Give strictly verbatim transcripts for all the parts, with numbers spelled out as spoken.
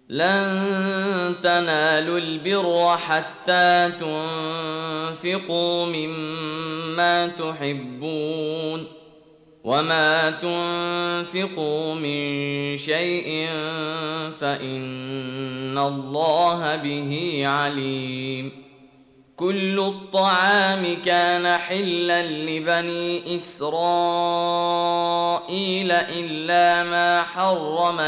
لن تنالوا البر حتى تنفقوا مما تحبون وما تنفقوا من شيء فإن الله به عليم. كل الطعام كان حلا لبني إسرائيل إلا ما حرم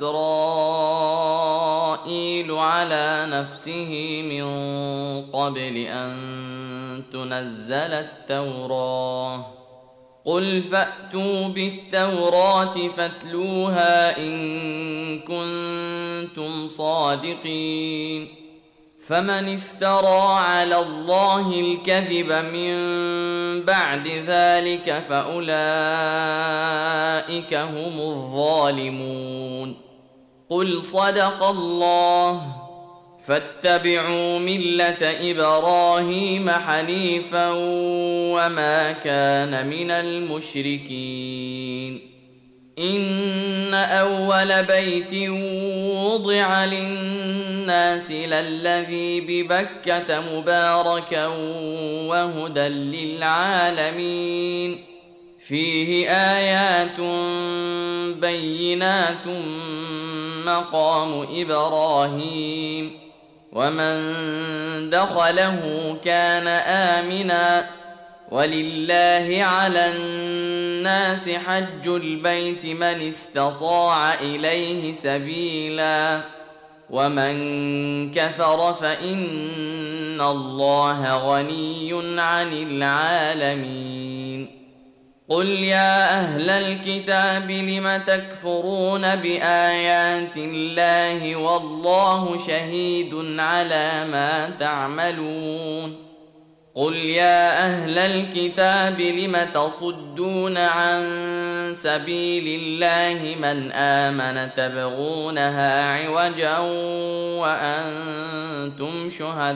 إسرائيل على نفسه من قبل أن تنزل التوراة. قل فأتوا بالتوراة فاتلوها إن كنتم صادقين. فمن افترى على الله الكذب من بعد ذلك فأولئك هم الظالمون. قل صدق الله فاتبعوا ملة إبراهيم حنيفا وما كان من المشركين. إن أول بيت وضع للناس للذي ببكة مباركا وهدى للعالمين فيه آيات بينات مقام إبراهيم ومن دخله كان آمنا ولله على الناس حج البيت من استطاع إليه سبيلا ومن كفر فإن الله غني عن العالمين. قل يا أهل الكتاب لم تكفرون بآيات الله والله شهيد على ما تعملون. قل يا أهل الكتاب لم تصدون عن سبيل الله من آمن تبغونها عوجا وأنتم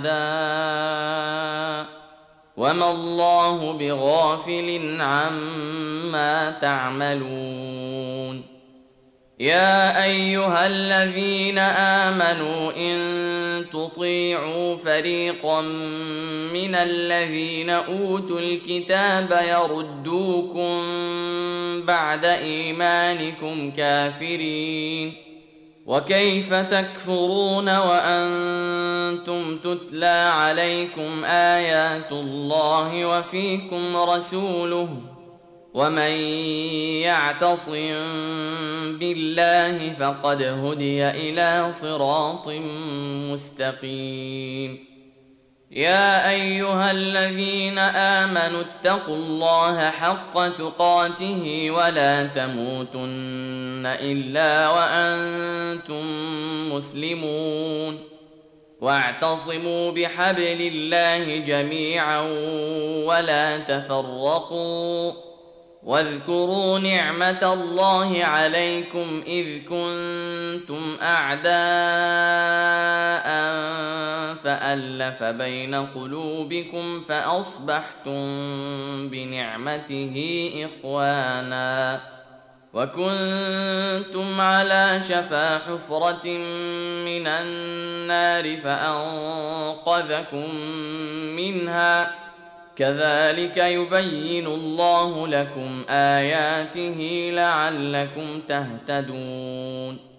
شهداء وما الله بغافل عما تعملون. يا أيها الذين آمنوا إن تطيعوا فريقا من الذين أوتوا الكتاب يردوكم بعد إيمانكم كافرين وكيف تكفرون وأنتم تتلى عليكم آيات الله وفيكم رسوله ومن يعتصم بالله فقد هدي إلى صراط مستقيم. يا أيها الذين آمنوا اتقوا الله حق تقاته ولا تموتن إلا وأنتم مسلمون واعتصموا بحبل الله جميعا ولا تفرقوا واذكروا نعمة الله عليكم إذ كنتم أعداء فألف بين قلوبكم فأصبحتم بنعمته إخوانا وكنتم على شفا حفرة من النار فأنقذكم منها كذلك يبين الله لكم آياته لعلكم تهتدون.